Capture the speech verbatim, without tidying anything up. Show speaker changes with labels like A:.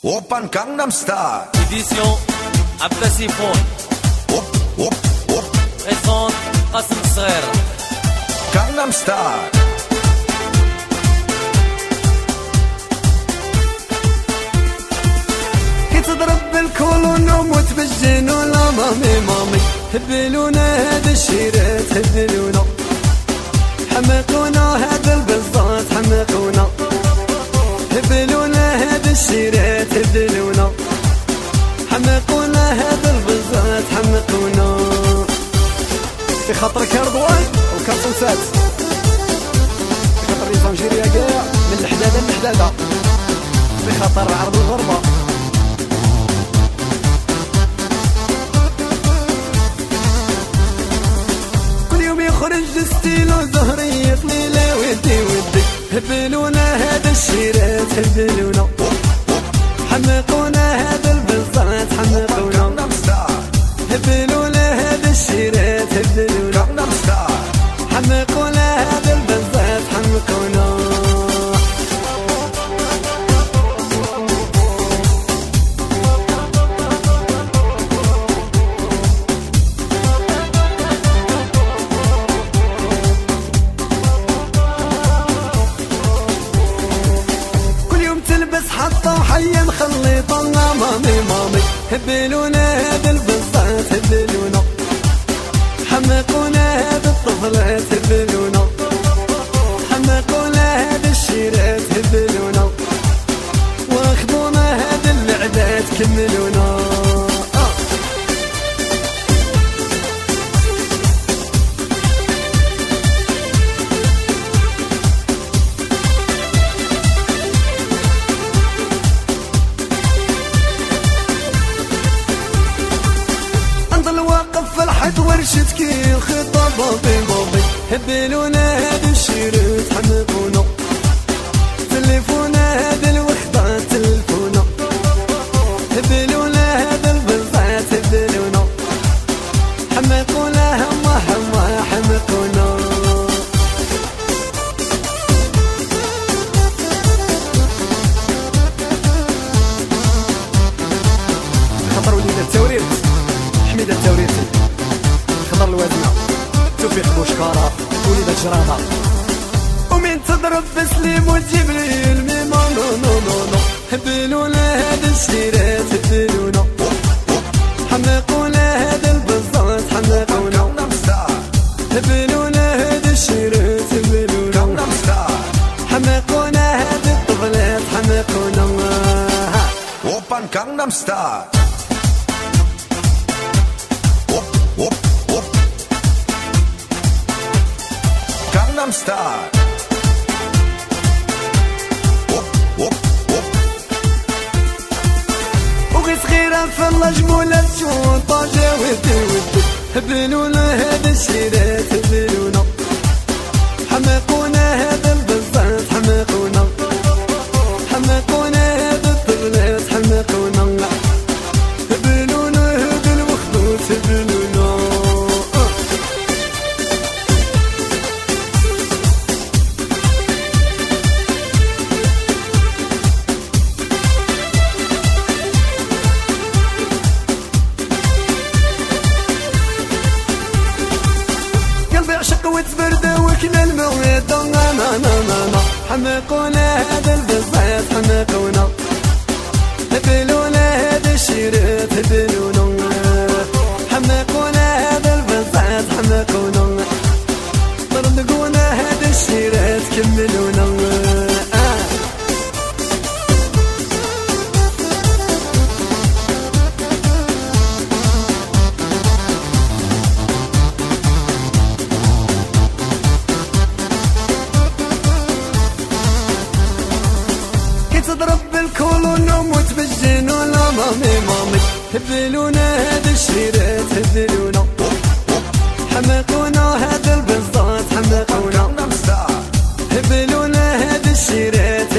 A: Oppan Gangnam Style.
B: Édition Abdassi Phone.
A: Op, op, op.
B: Présente Qasem Sghir.
A: Gangnam Style.
C: كي تضرب بالكولون وموت بالجنون لا مامي مامي هبلونا هذا الشيرات هبلونا حمقونا هذا البزات حمقونا هبلونا هذا الشيرات هبلونا حمقونا هذا البزات حمقونا في خاطرك يا رضوان وكاسوسات في خاطر الفانجيريا كاع من الحداده للحداده في خاطر عرض الغربه خرج ستيلو زهري طليلة ودي ودي هبلونا هذا الشيرات هبلونا حمقونا هذا البزات حمقونا هبلونا هذا الشيرات هبلونا حمقونا هذا البزات حمقونا حطوا حيا مخلطة مامي مامي هبلونا هذا البزات هبلونا حمقونا هذا الطفلات هبلونا حمقونا هذا الشيرات هبلونا واخذونا هذا اللعبات كملونا فرحت ورشة كي الخطاب بابي بابي هبلونا هذا الشيرات حمقونا تلفونا هذا الوحدة تلفونا هبلونا هذا البزات هبلونا حمقونا هما هما حمقونا خطر وليدة التوريد حميدة التوريد خضر الوازنة توفيق بوشكارة وليدة جرادة ومين تضرب بسليم وجبريل ميما نو نو نو نو هبلونا هذا الشيرات هبلونا حمقونا هذا البزات حمقونا هبلونا هذا الشيرات هبلونا حمقونا هذا الطفلات حمقونا
A: Oppan Gangnam Style. Gangnam Style.
C: وغي صغيرة في الجمولة تشوف طاجة ودي ودي هبلونا هذا الشيرات هبلونا حمقونا هذا البزات حمقونا حمقونا هذا الطفلات حمقونا هبلونا هذا الوخدود هبلونا عشق وتبرد وكنا الموعد نا نا نا نا حمقونا هذا البزات حمقونا هبلونا هذا الشيرات هبلونا حمقونا هذا البزات حمقونا طردقونا هذا الشيرات كملونا تضرب بالكولون وموت بالجنون لا مامي مامي هبلونا هذا الشيرات هبلونا حمقونا هذا البزات حمقونا هبلونا هذا الشيرات